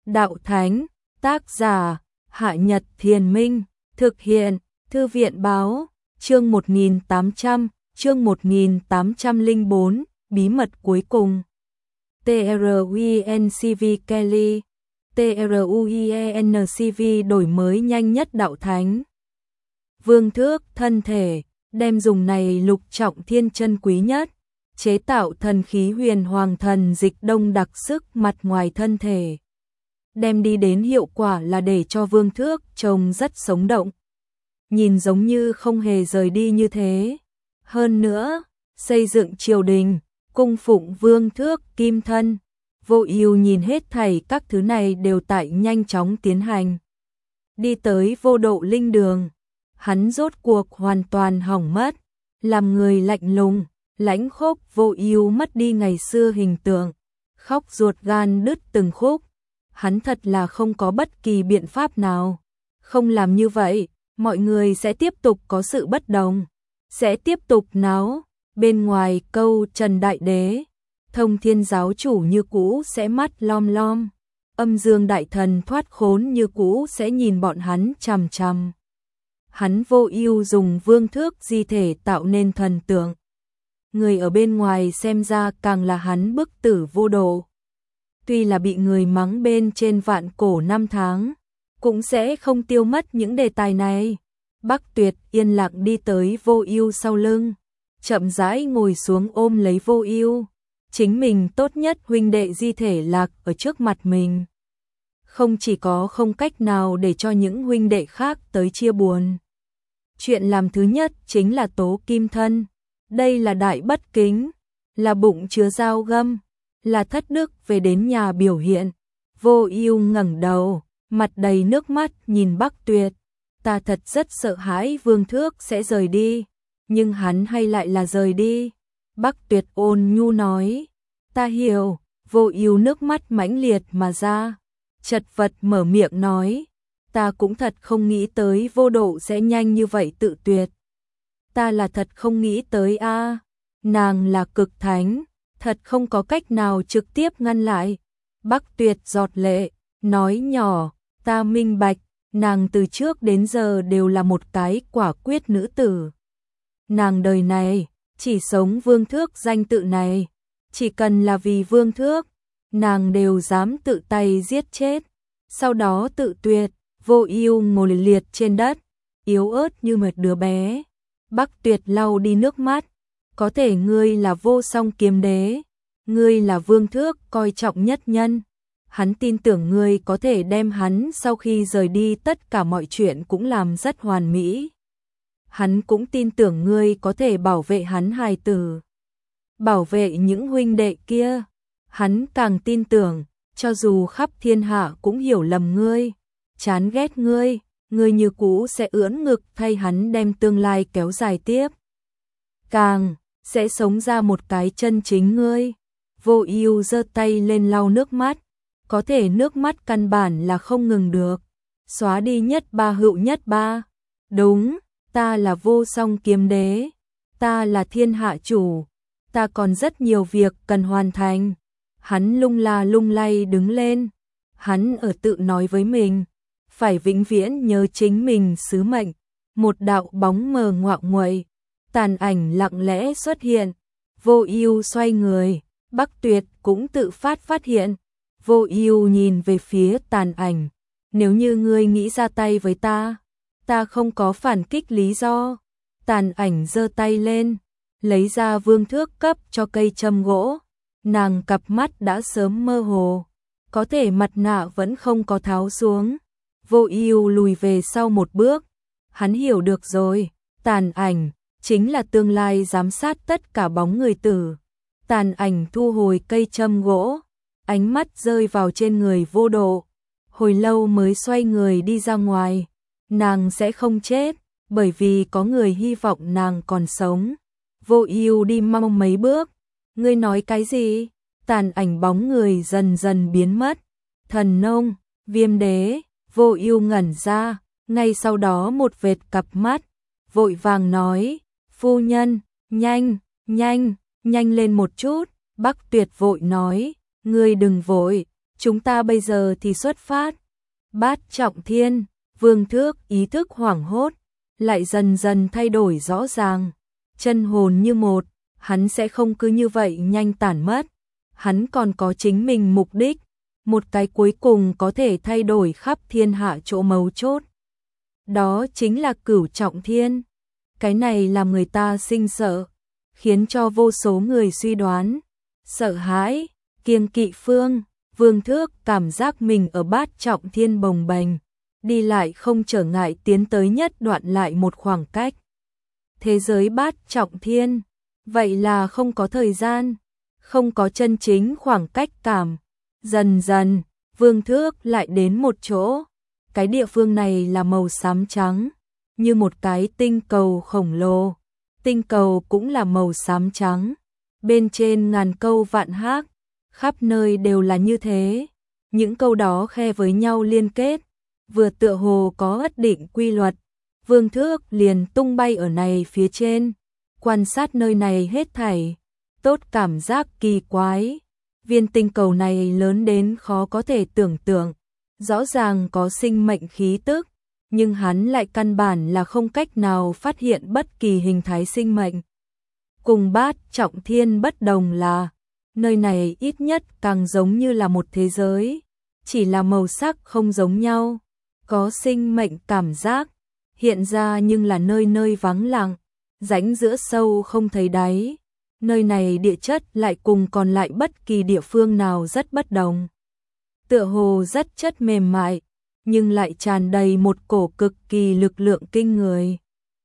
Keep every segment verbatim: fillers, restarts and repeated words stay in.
Đạo Thánh, tác giả, Hạ Nhật Thiền Minh, thực hiện, Thư viện Báo, chương một nghìn tám trăm, chương một nghìn tám trăm lẻ bốn, bí mật cuối cùng. TRUINCV Kelly, TRUIENCV đổi mới nhanh nhất Đạo Thánh. Vương thước thân thể, đem dùng này lục trọng thiên chân quý nhất, chế tạo thần khí huyền hoàng thần dịch đông đặc sức mặt ngoài thân thể. Đem đi đến hiệu quả là để cho vương thước trông rất sống động. Nhìn giống như không hề rời đi như thế. Hơn nữa, xây dựng triều đình, cung phụng vương thước kim thân. Vô Ưu nhìn hết thảy các thứ này đều tại nhanh chóng tiến hành. Đi tới vô độ linh đường, hắn rốt cuộc hoàn toàn hỏng mất, làm người lạnh lùng, lãnh khốc. Vô Ưu mất đi ngày xưa hình tượng, khóc ruột gan đứt từng khúc. Hắn thật là không có bất kỳ biện pháp nào. Không làm như vậy, mọi người sẽ tiếp tục có sự bất đồng, sẽ tiếp tục náo. Bên ngoài câu Trần Đại Đế, Thông Thiên giáo chủ như cũ sẽ mắt lom lom, Âm Dương đại thần thoát khốn như cũ sẽ nhìn bọn hắn chằm chằm. Hắn Vô Ưu dùng vương thước di thể tạo nên thần tượng. Người ở bên ngoài xem ra càng là hắn bức tử vô độ. Tuy là bị người mắng bên trên vạn cổ năm tháng, cũng sẽ không tiêu mất những đề tài này. Bắc Tuyệt yên lặng đi tới Vô Ưu sau lưng, chậm rãi ngồi xuống ôm lấy Vô Ưu. Chính mình tốt nhất huynh đệ di thể lạc ở trước mặt mình. Không chỉ có không cách nào để cho những huynh đệ khác tới chia buồn. Chuyện làm thứ nhất chính là tố kim thân. Đây là đại bất kính, là bụng chứa dao găm, là thất đức về đến nhà biểu hiện. Vô Ưu ngẩng đầu, mặt đầy nước mắt nhìn Bắc Tuyệt. Ta thật rất sợ hãi vương thước sẽ rời đi, nhưng hắn hay lại là rời đi. Bắc Tuyệt ôn nhu nói, ta hiểu. Vô Ưu nước mắt mãnh liệt mà ra, chật vật mở miệng nói, ta cũng thật không nghĩ tới vô độ sẽ nhanh như vậy tự tuyệt. Ta là thật không nghĩ tới a, à. Nàng là cực thánh, thật không có cách nào trực tiếp ngăn lại. Bắc Tuyệt giọt lệ, nói nhỏ, ta minh bạch, nàng từ trước đến giờ đều là một cái quả quyết nữ tử. Nàng đời này chỉ sống vương thước danh tự này, chỉ cần là vì vương thước, nàng đều dám tự tay giết chết, sau đó tự tuyệt. Vô Ưu ngồi liệt trên đất, yếu ớt như một đứa bé. Bắc Tuyệt lau đi nước mắt, có thể ngươi là vô song kiếm đế, ngươi là vương thước coi trọng nhất nhân. Hắn tin tưởng ngươi có thể đem hắn sau khi rời đi tất cả mọi chuyện cũng làm rất hoàn mỹ. Hắn cũng tin tưởng ngươi có thể bảo vệ hắn hài tử, bảo vệ những huynh đệ kia. Hắn càng tin tưởng, cho dù khắp thiên hạ cũng hiểu lầm ngươi, chán ghét ngươi, ngươi như cũ sẽ ưỡn ngực thay hắn đem tương lai kéo dài tiếp. Càng sẽ sống ra một cái chân chính ngươi. Vô Ưu giơ tay lên lau nước mắt, có thể nước mắt căn bản là không ngừng được. Xóa đi nhất ba hữu nhất ba. Đúng, ta là vô song kiếm đế, ta là thiên hạ chủ, ta còn rất nhiều việc cần hoàn thành. Hắn lung la lung lay đứng lên, hắn ở tự nói với mình, phải vĩnh viễn nhớ chính mình sứ mệnh. Một đạo bóng mờ ngoạo nguậy, tàn ảnh lặng lẽ xuất hiện. Vô Ưu xoay người, Bắc Tuyệt cũng tự phát phát hiện. Vô Ưu nhìn về phía tàn ảnh, nếu như ngươi nghĩ ra tay với ta, ta không có phản kích lý do. Tàn ảnh giơ tay lên, lấy ra vương thước cấp cho cây châm gỗ. Nàng cặp mắt đã sớm mơ hồ, có thể mặt nạ vẫn không có tháo xuống. Vô Ưu lùi về sau một bước, hắn hiểu được rồi, tàn ảnh chính là tương lai giám sát tất cả bóng người tử. Tàn ảnh thu hồi cây châm gỗ, ánh mắt rơi vào trên người Vô Độ, hồi lâu mới xoay người đi ra ngoài. Nàng sẽ không chết, bởi vì có người hy vọng nàng còn sống. Vô Ưu đi mau mấy bước, ngươi nói cái gì? Tàn ảnh bóng người dần dần biến mất. Thần nông, Viêm đế. Vô Ưu ngẩn ra, ngay sau đó một vệt cặp mắt, vội vàng nói, phu nhân, nhanh, nhanh, nhanh lên một chút. Bắc Tuyệt vội nói, ngươi đừng vội, chúng ta bây giờ thì xuất phát. Bát Trọng Thiên, Vương Thước ý thức hoảng hốt, lại dần dần thay đổi rõ ràng, chân hồn như một, hắn sẽ không cứ như vậy nhanh tản mất, hắn còn có chính mình mục đích, một cái cuối cùng có thể thay đổi khắp thiên hạ chỗ mấu chốt. Đó chính là Cửu Trọng Thiên. Cái này làm người ta sinh sợ, khiến cho vô số người suy đoán, sợ hãi, kiêng kỵ phương. Vương Thước cảm giác mình ở Bát Trọng Thiên bồng bềnh, đi lại không trở ngại tiến tới nhất đoạn lại một khoảng cách. Thế giới Bát Trọng Thiên, vậy là không có thời gian, không có chân chính khoảng cách cảm. Dần dần, Vương Thước lại đến một chỗ, cái địa phương này là màu xám trắng, như một cái tinh cầu khổng lồ. Tinh cầu cũng là màu xám trắng, bên trên ngàn câu vạn hác, khắp nơi đều là như thế. Những câu đó khe với nhau liên kết, vừa tựa hồ có ắt định quy luật. Vương Thước liền tung bay ở này phía trên, quan sát nơi này hết thảy, tốt cảm giác kỳ quái. Viên tinh cầu này lớn đến khó có thể tưởng tượng, rõ ràng có sinh mệnh khí tức, nhưng hắn lại căn bản là không cách nào phát hiện bất kỳ hình thái sinh mệnh. Cùng Bát Trọng Thiên bất đồng là, nơi này ít nhất càng giống như là một thế giới, chỉ là màu sắc không giống nhau, có sinh mệnh cảm giác, hiện ra nhưng là nơi nơi vắng lặng, rãnh giữa sâu không thấy đáy. Nơi này địa chất lại cùng còn lại bất kỳ địa phương nào rất bất đồng. Tựa hồ rất chất mềm mại, nhưng lại tràn đầy một cổ cực kỳ lực lượng kinh người.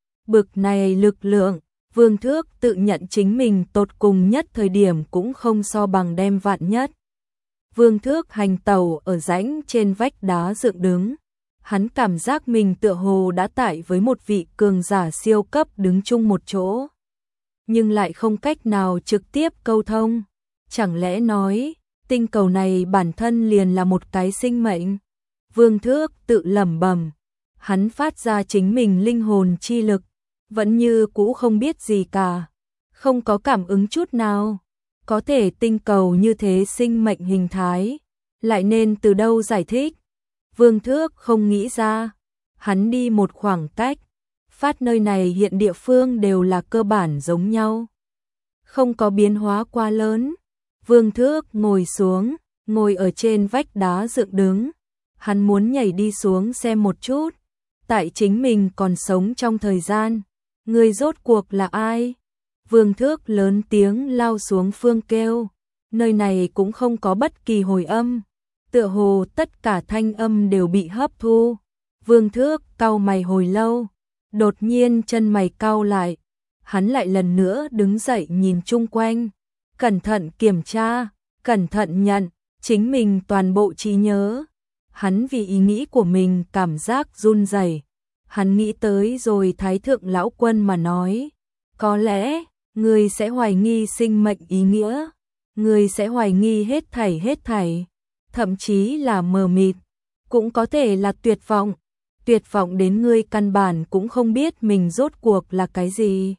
Bực này lực lượng, Vương Thước tự nhận chính mình tột cùng nhất thời điểm cũng không so bằng đem vạn nhất. Vương Thước hành tẩu ở rãnh trên vách đá dựng đứng. Hắn cảm giác mình tựa hồ đã tại với một vị cường giả siêu cấp đứng chung một chỗ, nhưng lại không cách nào trực tiếp câu thông. Chẳng lẽ nói, tinh cầu này bản thân liền là một cái sinh mệnh? Vương Thước tự lẩm bẩm, hắn phát ra chính mình linh hồn chi lực, vẫn như cũ không biết gì cả, không có cảm ứng chút nào. Có thể tinh cầu như thế sinh mệnh hình thái, lại nên từ đâu giải thích? Vương Thước không nghĩ ra, hắn đi một khoảng cách, phát nơi này hiện địa phương đều là cơ bản giống nhau, không có biến hóa quá lớn. Vương Thước ngồi xuống, ngồi ở trên vách đá dựng đứng, hắn muốn nhảy đi xuống xem một chút, tại chính mình còn sống trong thời gian, người rốt cuộc là ai? Vương Thước lớn tiếng lao xuống phương kêu, nơi này cũng không có bất kỳ hồi âm, tựa hồ tất cả thanh âm đều bị hấp thu. Vương Thước cau mày hồi lâu, đột nhiên chân mày cau lại, hắn lại lần nữa đứng dậy nhìn chung quanh, cẩn thận kiểm tra, cẩn thận nhận chính mình toàn bộ trí nhớ. Hắn vì ý nghĩ của mình cảm giác run rẩy. Hắn nghĩ tới rồi Thái Thượng Lão Quân mà nói, có lẽ người sẽ hoài nghi sinh mệnh ý nghĩa, người sẽ hoài nghi hết thảy hết thảy, thậm chí là mờ mịt, cũng có thể là tuyệt vọng, tuyệt vọng đến ngươi căn bản cũng không biết mình rốt cuộc là cái gì.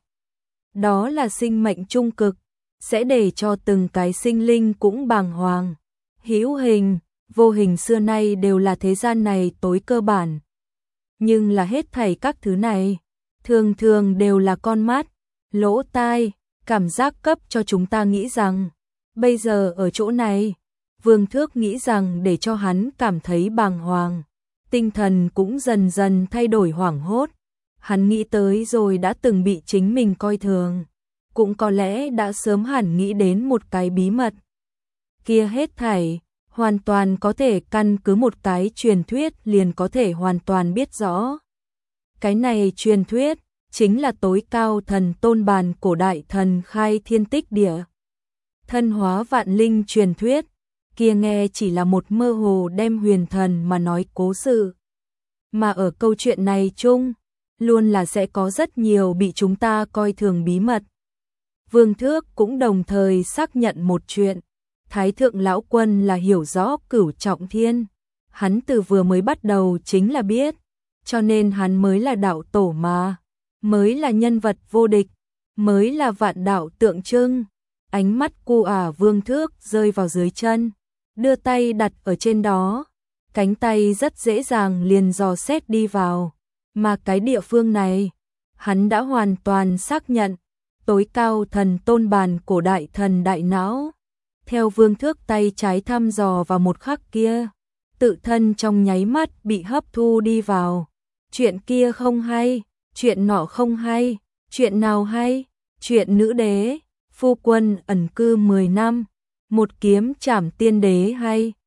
Đó là sinh mệnh trung cực, sẽ để cho từng cái sinh linh cũng bàng hoàng. Hữu hình, vô hình xưa nay đều là thế gian này tối cơ bản. Nhưng là hết thảy các thứ này, thường thường đều là con mắt, lỗ tai, cảm giác cấp cho chúng ta nghĩ rằng, bây giờ ở chỗ này, Vương Thước nghĩ rằng để cho hắn cảm thấy bàng hoàng, tinh thần cũng dần dần thay đổi hoảng hốt. Hắn nghĩ tới rồi đã từng bị chính mình coi thường, cũng có lẽ đã sớm hẳn nghĩ đến một cái bí mật. Kia hết thảy, hoàn toàn có thể căn cứ một cái truyền thuyết liền có thể hoàn toàn biết rõ. Cái này truyền thuyết, chính là tối cao thần tôn bàn cổ đại thần khai thiên tích địa. Thân hóa vạn linh truyền thuyết, kia nghe chỉ là một mơ hồ đem huyền thần mà nói cố sự. Mà ở câu chuyện này chung, luôn là sẽ có rất nhiều bị chúng ta coi thường bí mật. Vương Thước cũng đồng thời xác nhận một chuyện, Thái Thượng Lão Quân là hiểu rõ Cửu Trọng Thiên, hắn từ vừa mới bắt đầu chính là biết, cho nên hắn mới là đạo tổ mà, mới là nhân vật vô địch, mới là vạn đạo tượng trưng. Ánh mắt cu ả Vương Thước rơi vào dưới chân, đưa tay đặt ở trên đó, cánh tay rất dễ dàng liền dò xét đi vào, mà cái địa phương này, hắn đã hoàn toàn xác nhận, tối cao thần tôn bàn cổ đại thần đại não. Theo Vương Thước tay trái thăm dò vào một khắc kia, tự thân trong nháy mắt bị hấp thu đi vào. Chuyện kia không hay, chuyện nọ không hay, chuyện nào hay, chuyện nữ đế, phu quân ẩn cư mười năm, một kiếm trảm tiên đế hay,